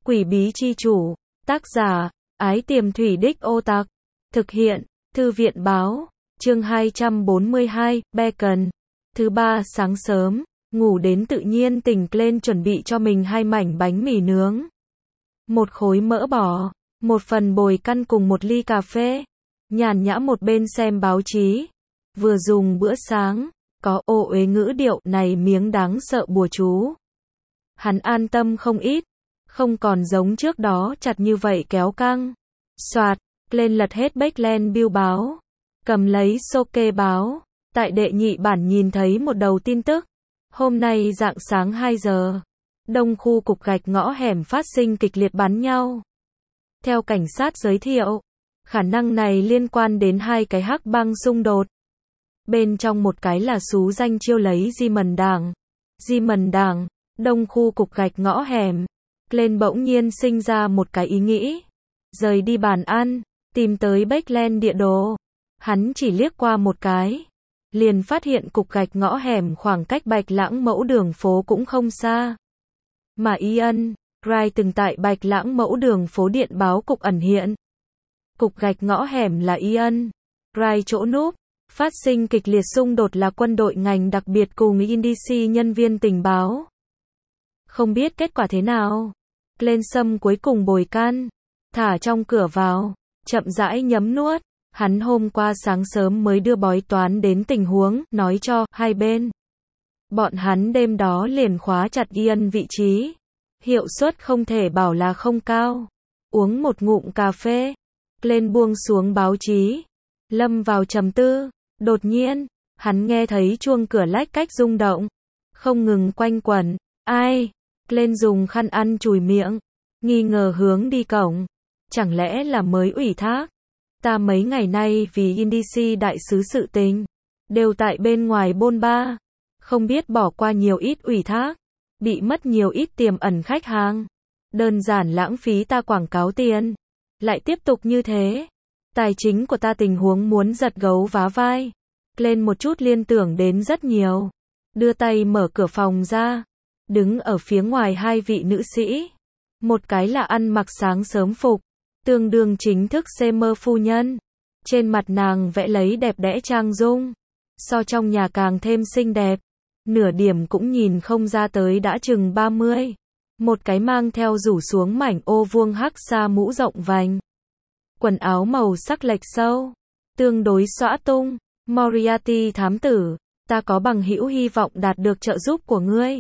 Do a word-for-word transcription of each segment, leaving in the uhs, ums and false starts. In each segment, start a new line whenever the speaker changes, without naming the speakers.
Quỷ bí chi chủ, tác giả, Ái Tiềm Thủy Đích Ô Tặc, thực hiện, Thư viện báo, chương hai trăm bốn mươi hai, Bacon. Thứ ba sáng sớm, ngủ đến tự nhiên tỉnh lên chuẩn bị cho mình hai mảnh bánh mì nướng. Một khối mỡ bò, một phần bồi căn cùng một ly cà phê. Nhàn nhã một bên xem báo chí, vừa dùng bữa sáng, có ô uế ngữ điệu này miếng đáng sợ bùa chú. Hắn an tâm không ít, không còn giống trước đó chặt như vậy kéo căng. Soạt, lên lật hết Backland Bill báo, cầm lấy Soke báo, tại đệ nhị bản nhìn thấy một đầu tin tức. Hôm nay rạng sáng hai giờ, đông khu cục gạch ngõ hẻm phát sinh kịch liệt bắn nhau. Theo cảnh sát giới thiệu, khả năng này liên quan đến hai cái hắc bang xung đột. Bên trong một cái là xú danh chiêu lấy Di Mần Đảng. Di Mần Đảng, đông khu cục gạch ngõ hẻm. Lên bỗng nhiên sinh ra một cái ý nghĩ. Rời đi bàn ăn, tìm tới Backland địa đồ. Hắn chỉ liếc qua một cái, liền phát hiện cục gạch ngõ hẻm khoảng cách Bạch Lãng Mẫu đường phố cũng không xa. Mà Ian Wright từng tại Bạch Lãng Mẫu đường phố điện báo cục ẩn hiện. Cục gạch ngõ hẻm là Ian Wright chỗ núp. Phát sinh kịch liệt xung đột là quân đội ngành đặc biệt cùng i en đê xê nhân viên tình báo. Không biết kết quả thế nào. Lên sâm cuối cùng bồi can, thả trong cửa vào, chậm rãi nhấm nuốt. Hắn hôm qua sáng sớm mới đưa bói toán đến tình huống, nói cho hai bên. Bọn hắn đêm đó liền khóa chặt Ian vị trí. Hiệu suất không thể bảo là không cao. Uống một ngụm cà phê, lên buông xuống báo chí, lâm vào trầm tư. Đột nhiên, hắn nghe thấy chuông cửa lách cách rung động, không ngừng quanh quẩn. Ai? Lên dùng khăn ăn chùi miệng, nghi ngờ hướng đi cổng. Chẳng lẽ là mới ủy thác? Ta mấy ngày nay vì i en đê xê đại sứ sự tình, đều tại bên ngoài bôn ba. Không biết bỏ qua nhiều ít ủy thác, bị mất nhiều ít tiềm ẩn khách hàng. Đơn giản lãng phí ta quảng cáo tiền. Lại tiếp tục như thế, tài chính của ta tình huống muốn giật gấu vá vai. Lên một chút liên tưởng đến rất nhiều. Đưa tay mở cửa phòng ra. Đứng ở phía ngoài hai vị nữ sĩ. Một cái là ăn mặc sáng sớm phục, tương đương chính thức Seymour phu nhân. Trên mặt nàng vẽ lấy đẹp đẽ trang dung. So trong nhà càng thêm xinh đẹp. Nửa điểm cũng nhìn không ra tới đã chừng ba mươi. Một cái mang theo rủ xuống mảnh ô vuông hắc sa mũ rộng vành. Quần áo màu sắc lệch sâu, tương đối xõa tung. Moriarty thám tử, ta có bằng hữu hy vọng đạt được trợ giúp của ngươi.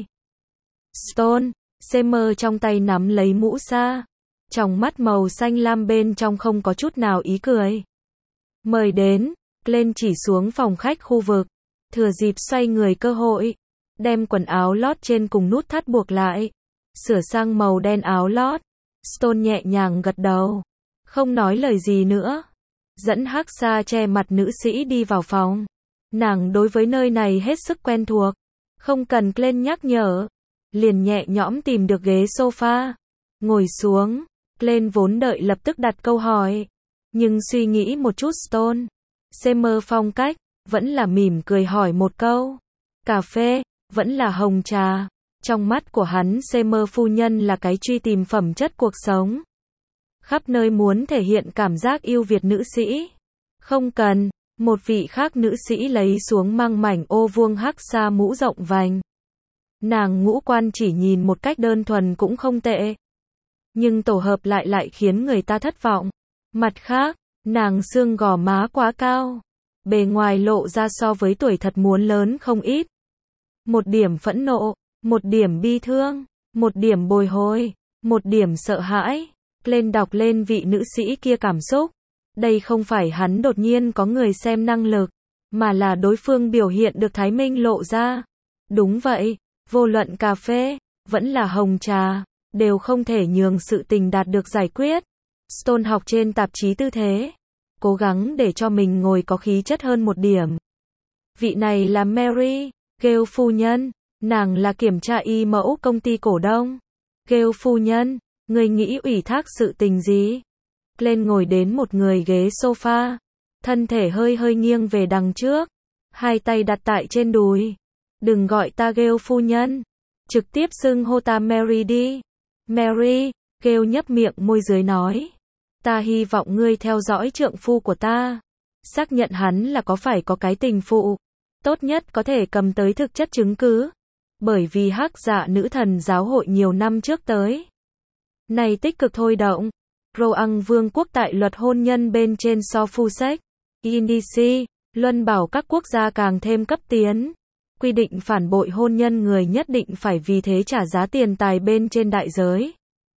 Stone, Seymour trong tay nắm lấy mũ sa, trong mắt màu xanh lam bên trong không có chút nào ý cười. Mời đến, lên chỉ xuống phòng khách khu vực, thừa dịp xoay người cơ hội, đem quần áo lót trên cùng nút thắt buộc lại, sửa sang màu đen áo lót. Stone nhẹ nhàng gật đầu, không nói lời gì nữa. Dẫn hắc sa che mặt nữ sĩ đi vào phòng. Nàng đối với nơi này hết sức quen thuộc, không cần lên nhắc nhở, liền nhẹ nhõm tìm được ghế sofa, ngồi xuống. Lên vốn đợi lập tức đặt câu hỏi, nhưng suy nghĩ một chút Stone, Seymour phong cách, vẫn là mỉm cười hỏi một câu. Cà phê, vẫn là hồng trà. Trong mắt của hắn Seymour phu nhân là cái truy tìm phẩm chất cuộc sống. Khắp nơi muốn thể hiện cảm giác yêu Việt nữ sĩ. Không cần, một vị khác nữ sĩ lấy xuống mang mảnh ô vuông hắc sa mũ rộng vành. Nàng ngũ quan chỉ nhìn một cách đơn thuần cũng không tệ. Nhưng tổ hợp lại lại khiến người ta thất vọng. Mặt khác, nàng xương gò má quá cao. Bề ngoài lộ ra so với tuổi thật muốn lớn không ít. Một điểm phẫn nộ, một điểm bi thương, một điểm bồi hồi, một điểm sợ hãi. Lên đọc lên vị nữ sĩ kia cảm xúc. Đây không phải hắn đột nhiên có người xem năng lực, mà là đối phương biểu hiện được thái minh lộ ra. Đúng vậy, vô luận cà phê, vẫn là hồng trà, đều không thể nhường sự tình đạt được giải quyết. Stone học trên tạp chí tư thế, cố gắng để cho mình ngồi có khí chất hơn một điểm. Vị này là Mary Gale phu nhân, nàng là kiểm tra y mẫu công ty cổ đông. Gale phu nhân, người nghĩ ủy thác sự tình gì? Lên ngồi đến một người ghế sofa, thân thể hơi hơi nghiêng về đằng trước, hai tay đặt tại trên đùi. Đừng gọi ta Gale phu nhân, trực tiếp xưng hô ta Mary đi. Mary, Kêu nhấp miệng môi dưới nói. Ta hy vọng ngươi theo dõi trượng phu của ta. Xác nhận hắn là có phải có cái tình phụ. Tốt nhất có thể cầm tới thực chất chứng cứ. Bởi vì hắc dạ nữ thần giáo hội nhiều năm trước tới. Này tích cực thôi động. Roang vương quốc tại luật hôn nhân bên trên so phu sách. Indici, luân bảo các quốc gia càng thêm cấp tiến. Quy định phản bội hôn nhân người nhất định phải vì thế trả giá tiền tài bên trên đại giới.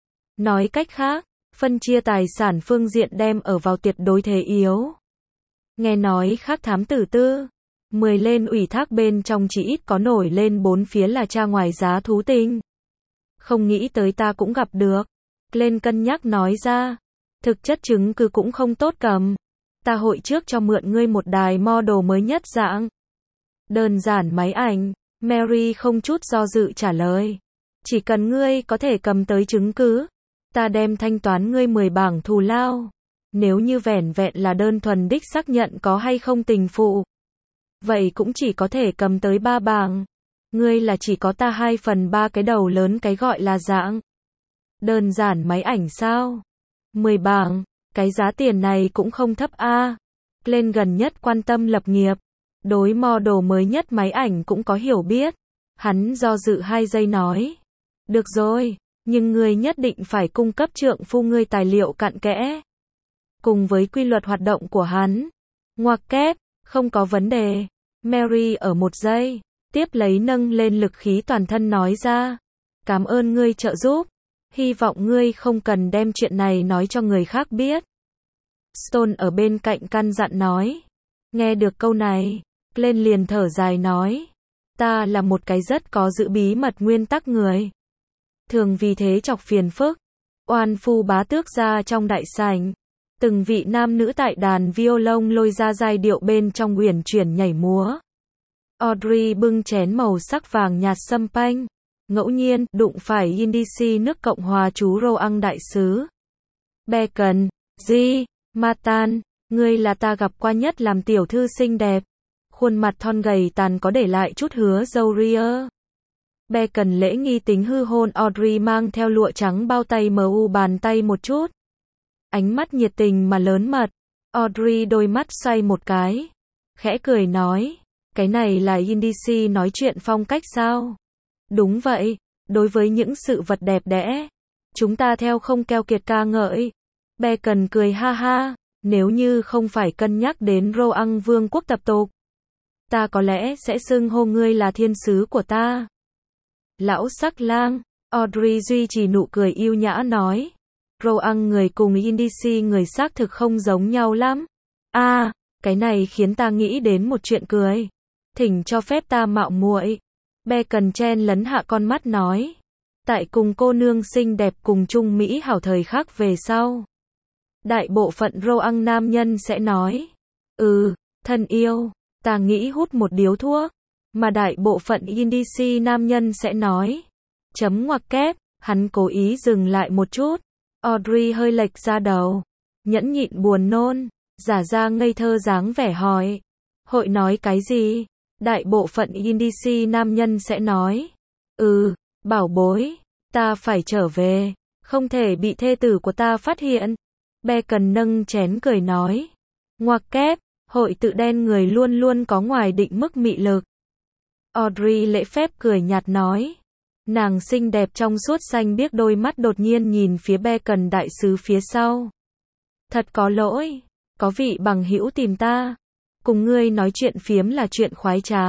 Nói cách khác, phân chia tài sản phương diện đem ở vào tuyệt đối thế yếu. Nghe nói khác thám tử tư. Mười lên ủy thác bên trong chỉ ít có nổi lên bốn phía là cha ngoài giá thú tinh. Không nghĩ tới ta cũng gặp được. Lên cân nhắc nói ra. Thực chất chứng cứ cũng không tốt cầm. Ta hội trước cho mượn ngươi một đài model mới nhất dạng. Đơn giản máy ảnh. Mary không chút do dự trả lời. Chỉ cần ngươi có thể cầm tới chứng cứ. Ta đem thanh toán ngươi mười bảng thù lao. Nếu như vẻn vẹn là đơn thuần đích xác nhận có hay không tình phụ. Vậy cũng chỉ có thể cầm tới ba bảng. Ngươi là chỉ có ta hai phần ba cái đầu lớn cái gọi là dạng. Đơn giản máy ảnh sao? mười bảng, cái giá tiền này cũng không thấp a. Lên gần nhất quan tâm lập nghiệp. Đối model mới nhất máy ảnh cũng có hiểu biết. Hắn do dự hai giây nói. Được rồi, nhưng ngươi nhất định phải cung cấp trượng phu ngươi tài liệu cặn kẽ. Cùng với quy luật hoạt động của hắn. Ngoặc kép, không có vấn đề. Mary ở một giây, tiếp lấy nâng lên lực khí toàn thân nói ra. Cảm ơn ngươi trợ giúp. Hy vọng ngươi không cần đem chuyện này nói cho người khác biết. Stone ở bên cạnh căn dặn nói. Nghe được câu này, lên liền thở dài nói. Ta là một cái rất có giữ bí mật nguyên tắc người. Thường vì thế chọc phiền phức. Oan phu bá tước ra trong đại sảnh. Từng vị nam nữ tại đàn violon lôi ra giai điệu bên trong uyển chuyển nhảy múa. Audrey bưng chén màu sắc vàng nhạt sâm panh. Ngẫu nhiên, đụng phải Indici nước Cộng hòa chú Roang đại sứ. Bacon, G, Matan, ngươi là ta gặp qua nhất làm tiểu thư xinh đẹp. Khuôn mặt thon gầy tàn có để lại chút hứa dâu ria. Bacon lễ nghi tính hư hôn Audrey mang theo lụa trắng bao tay mu bàn tay một chút. Ánh mắt nhiệt tình mà lớn mật. Audrey đôi mắt xoay một cái. Khẽ cười nói. Cái này là Indici nói chuyện phong cách sao? Đúng vậy. Đối với những sự vật đẹp đẽ. Chúng ta theo không keo kiệt ca ngợi. Bacon cười ha ha. Nếu như không phải cân nhắc đến Roang vương quốc tập tục. Ta có lẽ sẽ xưng hô ngươi là thiên sứ của ta. Lão sắc lang. Audrey duy trì nụ cười yêu nhã nói. Roang người cùng Indici người xác thực không giống nhau lắm. A, à, cái này khiến ta nghĩ đến một chuyện cười. Thỉnh cho phép ta mạo muội. Bacon chen lấn hạ con mắt nói. Tại cùng cô nương xinh đẹp cùng chung Mỹ hảo thời khắc về sau. Đại bộ phận Roang nam nhân sẽ nói. Ừ, thân yêu, ta nghĩ hút một điếu thuốc. Mà đại bộ phận Indici nam nhân sẽ nói. Chấm ngoặc kép, hắn cố ý dừng lại một chút. Audrey hơi lệch ra đầu. Nhẫn nhịn buồn nôn. Giả ra ngây thơ dáng vẻ hỏi. Hội nói cái gì? Đại bộ phận Indici nam nhân sẽ nói. Ừ, bảo bối. Ta phải trở về. Không thể bị thê tử của ta phát hiện. Bacon nâng chén cười nói. Ngoặc kép, hội tự đen người luôn luôn có ngoài định mức mị lực. Audrey lễ phép cười nhạt nói. Nàng xinh đẹp trong suốt xanh biếc đôi mắt đột nhiên nhìn phía Bacon đại sứ phía sau. Thật có lỗi, có vị bằng hữu tìm ta. Cùng ngươi nói chuyện phiếm là chuyện khoái trá.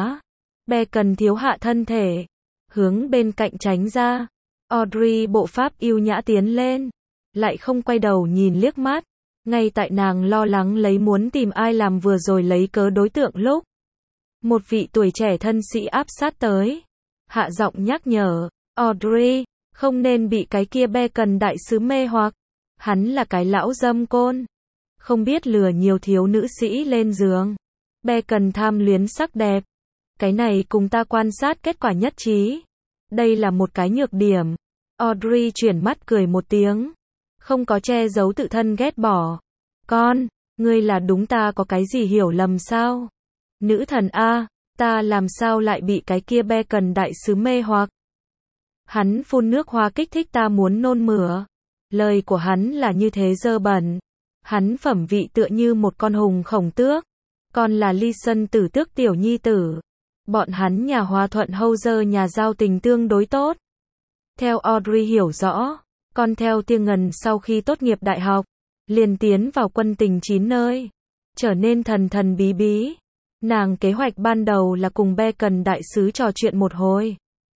Bacon thiếu hạ thân thể. Hướng bên cạnh tránh ra. Audrey bộ pháp yêu nhã tiến lên. Lại không quay đầu nhìn liếc mắt. Ngay tại nàng lo lắng lấy muốn tìm ai làm vừa rồi lấy cớ đối tượng lúc. Một vị tuổi trẻ thân sĩ áp sát tới. Hạ giọng nhắc nhở. Audrey, không nên bị cái kia Bacon đại sứ mê hoặc. Hắn là cái lão dâm côn. Không biết lừa nhiều thiếu nữ sĩ lên giường. Bacon tham luyến sắc đẹp. Cái này cùng ta quan sát kết quả nhất trí. Đây là một cái nhược điểm. Audrey chuyển mắt cười một tiếng. Không có che giấu tự thân ghét bỏ. Con, ngươi là đúng ta có cái gì hiểu lầm sao? Nữ thần A, ta làm sao lại bị cái kia Bacon đại sứ mê hoặc? Hắn phun nước hoa kích thích ta muốn nôn mửa. Lời của hắn là như thế dơ bẩn. Hắn phẩm vị tựa như một con hùng khổng tước. Còn là Listen tử tước tiểu nhi tử. Bọn hắn nhà hòa thuận Hauser nhà giao tình tương đối tốt. Theo Audrey hiểu rõ, con theo Tia Ngần sau khi tốt nghiệp đại học, liền tiến vào quân tình chín nơi, trở nên thần thần bí bí. Nàng kế hoạch ban đầu là cùng Bacon đại sứ trò chuyện một hồi,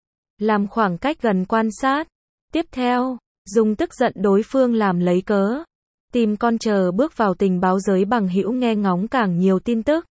làm khoảng cách gần quan sát. Tiếp theo, dùng tức giận đối phương làm lấy cớ, tìm con chờ bước vào tình báo giới bằng hữu nghe ngóng càng nhiều tin tức.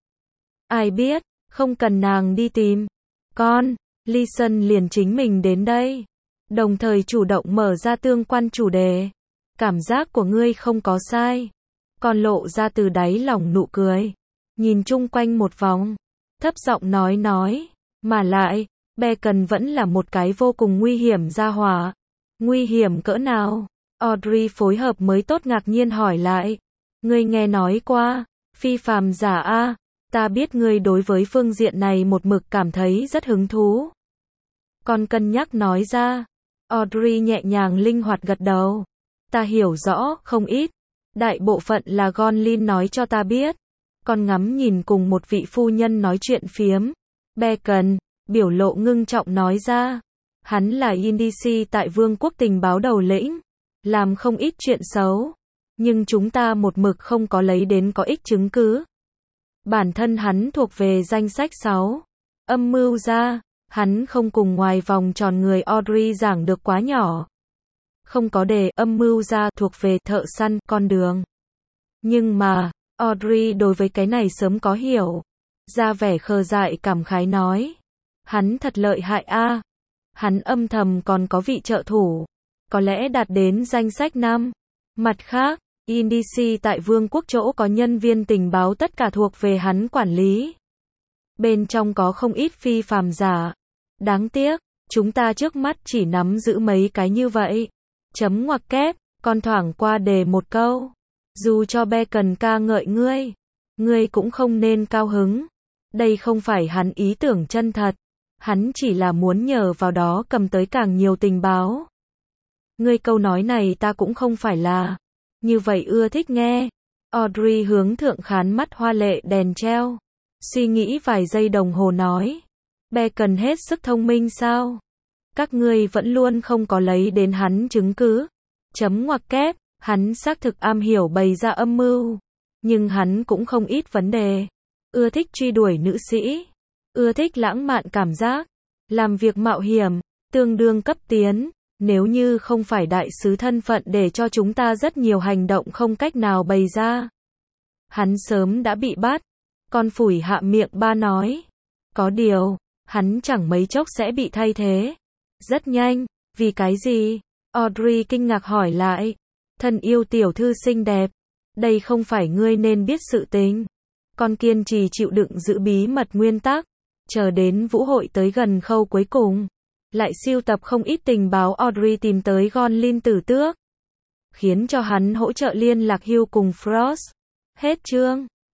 Ai biết, không cần nàng đi tìm con, Listen liền chính mình đến đây, đồng thời chủ động mở ra tương quan chủ đề. Cảm giác của ngươi không có sai. Còn lộ ra từ đáy lòng nụ cười, nhìn chung quanh một vòng, thấp giọng nói nói, mà lại, Bacon vẫn là một cái vô cùng nguy hiểm gia hỏa. Nguy hiểm cỡ nào? Audrey phối hợp mới tốt ngạc nhiên hỏi lại. Ngươi nghe nói qua, phi phàm giả a, ta biết ngươi đối với phương diện này một mực cảm thấy rất hứng thú. Con cân nhắc nói ra. Audrey nhẹ nhàng linh hoạt gật đầu. Ta hiểu rõ, không ít. Đại bộ phận là Gonlin nói cho ta biết. Con ngắm nhìn cùng một vị phu nhân nói chuyện phiếm. Bacon, biểu lộ ngưng trọng nói ra. Hắn là Indici tại Vương quốc tình báo đầu lĩnh. Làm không ít chuyện xấu. Nhưng chúng ta một mực không có lấy đến có ích chứng cứ. Bản thân hắn thuộc về danh sách sáu. Âm mưu ra, hắn không cùng ngoài vòng tròn người Audrey giảng được quá nhỏ. Không có đề âm mưu ra thuộc về thợ săn, con đường. Nhưng mà, Audrey đối với cái này sớm có hiểu. Ra vẻ khờ dại cảm khái nói. Hắn thật lợi hại a. Hắn âm thầm còn có vị trợ thủ. Có lẽ đạt đến danh sách năm. Mặt khác, Indici tại Vương quốc chỗ có nhân viên tình báo tất cả thuộc về hắn quản lý. Bên trong có không ít phi phàm giả. Đáng tiếc, chúng ta trước mắt chỉ nắm giữ mấy cái như vậy. Chấm ngoặc kép, con thoảng qua đề một câu. Dù cho Bacon ca ngợi ngươi, ngươi cũng không nên cao hứng. Đây không phải hắn ý tưởng chân thật. Hắn chỉ là muốn nhờ vào đó cầm tới càng nhiều tình báo. Ngươi câu nói này ta cũng không phải là như vậy ưa thích nghe. Audrey hướng thượng khán mắt hoa lệ đèn treo. Suy nghĩ vài giây đồng hồ nói. Bacon hết sức thông minh sao? Các ngươi vẫn luôn không có lấy đến hắn chứng cứ. Chấm ngoặc kép, hắn xác thực am hiểu bày ra âm mưu. Nhưng hắn cũng không ít vấn đề. Ưa thích truy đuổi nữ sĩ. Ưa thích lãng mạn cảm giác. Làm việc mạo hiểm, tương đương cấp tiến. Nếu như không phải đại sứ thân phận để cho chúng ta rất nhiều hành động không cách nào bày ra. Hắn sớm đã bị bắt. Con phủi hạ miệng ba nói. Có điều, hắn chẳng mấy chốc sẽ bị thay thế. Rất nhanh, vì cái gì? Audrey kinh ngạc hỏi lại. Thân yêu tiểu thư xinh đẹp. Đây không phải ngươi nên biết sự tình. Con kiên trì chịu đựng giữ bí mật nguyên tắc. Chờ đến vũ hội tới gần khâu cuối cùng. Lại sưu tập không ít tình báo. Audrey tìm tới Gonlin tử tước. Khiến cho hắn hỗ trợ liên lạc Hugh cùng Frost. Hết chương.